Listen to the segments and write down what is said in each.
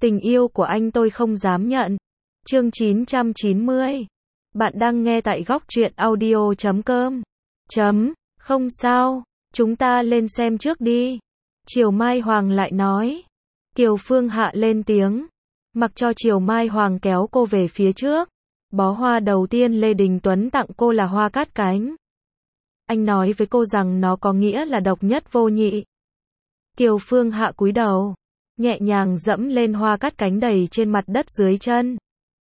Tình yêu của anh tôi không dám nhận. Chương 990. Bạn đang nghe tại góc truyện audio.com. Không sao, chúng ta lên xem trước đi. Triều Mai Hoàng lại nói. Kiều Phương Hạ lên tiếng. Mặc cho Triều Mai Hoàng kéo cô về phía trước. Bó hoa đầu tiên Lê Đình Tuấn tặng cô là hoa cát cánh. Anh nói với cô rằng nó có nghĩa là độc nhất vô nhị. Kiều Phương Hạ cúi đầu, nhẹ nhàng dẫm lên hoa cát cánh đầy trên mặt đất dưới chân.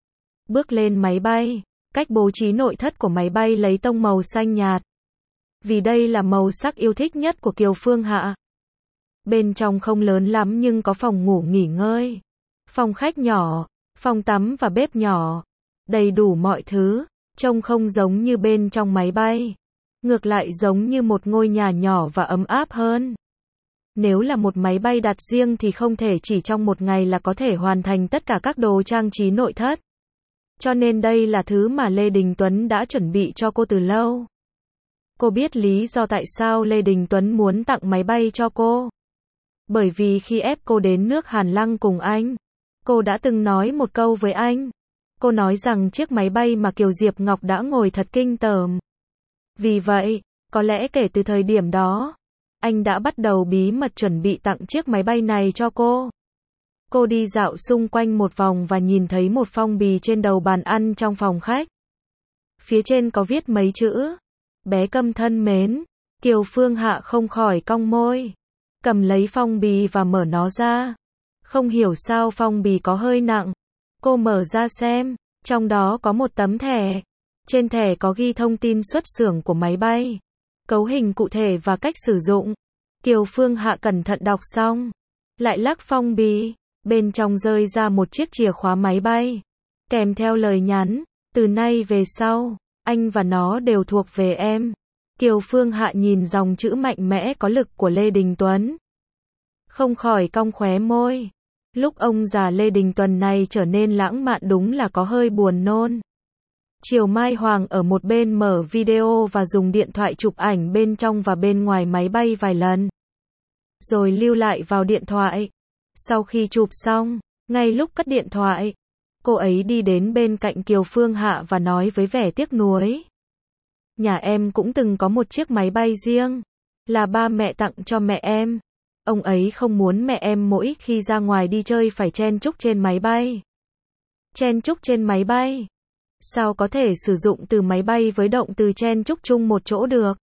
Bước lên máy bay, cách bố trí nội thất của máy bay lấy tông màu xanh nhạt. Vì đây là màu sắc yêu thích nhất của Kiều Phương Hạ. Bên trong không lớn lắm nhưng có phòng ngủ nghỉ ngơi, phòng khách nhỏ, phòng tắm và bếp nhỏ. Đầy đủ mọi thứ, trông không giống như bên trong máy bay. Ngược lại giống như một ngôi nhà nhỏ và ấm áp hơn. Nếu là một máy bay đặt riêng thì không thể chỉ trong một ngày là có thể hoàn thành tất cả các đồ trang trí nội thất. Cho nên đây là thứ mà Lê Đình Tuấn đã chuẩn bị cho cô từ lâu. Cô biết lý do tại sao Lê Đình Tuấn muốn tặng máy bay cho cô. Bởi vì khi ép cô đến nước Hàn Lăng cùng anh, cô đã từng nói một câu với anh. Cô nói rằng chiếc máy bay mà Kiều Diệp Ngọc đã ngồi thật kinh tởm. Vì vậy, có lẽ kể từ thời điểm đó, anh đã bắt đầu bí mật chuẩn bị tặng chiếc máy bay này cho cô. Cô đi dạo xung quanh một vòng và nhìn thấy một phong bì trên đầu bàn ăn trong phòng khách. Phía trên có viết mấy chữ. Bé Câm thân mến. Kiều Phương Hạ không khỏi cong môi. Cầm lấy phong bì và mở nó ra. Không hiểu sao phong bì có hơi nặng. Cô mở ra xem. Trong đó có một tấm thẻ. Trên thẻ có ghi thông tin xuất xưởng của máy bay, cấu hình cụ thể và cách sử dụng. Kiều Phương Hạ cẩn thận đọc xong, lại lắc phong bì, bên trong rơi ra một chiếc chìa khóa máy bay, kèm theo lời nhắn, từ nay về sau, anh và nó đều thuộc về em. Kiều Phương Hạ nhìn dòng chữ mạnh mẽ có lực của Lê Đình Tuấn, không khỏi cong khóe môi. Lúc ông già Lê Đình Tuấn này trở nên lãng mạn đúng là có hơi buồn nôn. Triều Mai Hoàng ở một bên mở video và dùng điện thoại chụp ảnh bên trong và bên ngoài máy bay vài lần. Rồi lưu lại vào điện thoại. Sau khi chụp xong, ngay lúc cất điện thoại, cô ấy đi đến bên cạnh Kiều Phương Hạ và nói với vẻ tiếc nuối. Nhà em cũng từng có một chiếc máy bay riêng, là ba mẹ tặng cho mẹ em. Ông ấy không muốn mẹ em mỗi khi ra ngoài đi chơi phải chen chúc trên máy bay. Chen chúc trên máy bay? Sao có thể sử dụng từ máy bay với động từ chen chúc chung một chỗ được?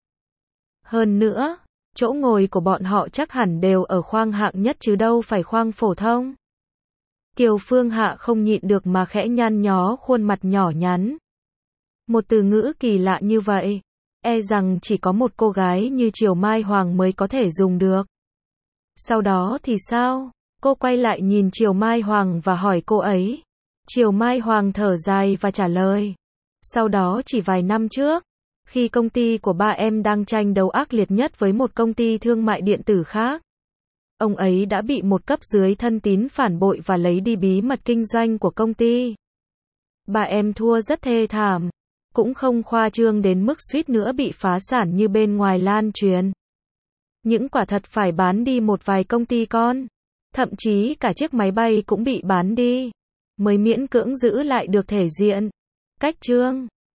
Hơn nữa, chỗ ngồi của bọn họ chắc hẳn đều ở khoang hạng nhất chứ đâu phải khoang phổ thông. Kiều Phương Hạ không nhịn được mà khẽ nhăn nhó khuôn mặt nhỏ nhắn. Một từ ngữ kỳ lạ như vậy, e rằng chỉ có một cô gái như Triều Mai Hoàng mới có thể dùng được. Sau đó thì sao? Cô quay lại nhìn Triều Mai Hoàng và hỏi cô ấy. Triều Mai Hoàng thở dài và trả lời. Sau đó chỉ vài năm trước, khi công ty của ba em đang tranh đấu ác liệt nhất với một công ty thương mại điện tử khác, ông ấy đã bị một cấp dưới thân tín phản bội và lấy đi bí mật kinh doanh của công ty. Ba em thua rất thê thảm, cũng không khoa trương đến mức suýt nữa bị phá sản như bên ngoài lan truyền. Những quả thật phải bán đi một vài công ty con, thậm chí cả chiếc máy bay cũng bị bán đi, mới miễn cưỡng giữ lại được thể diện. Cách chương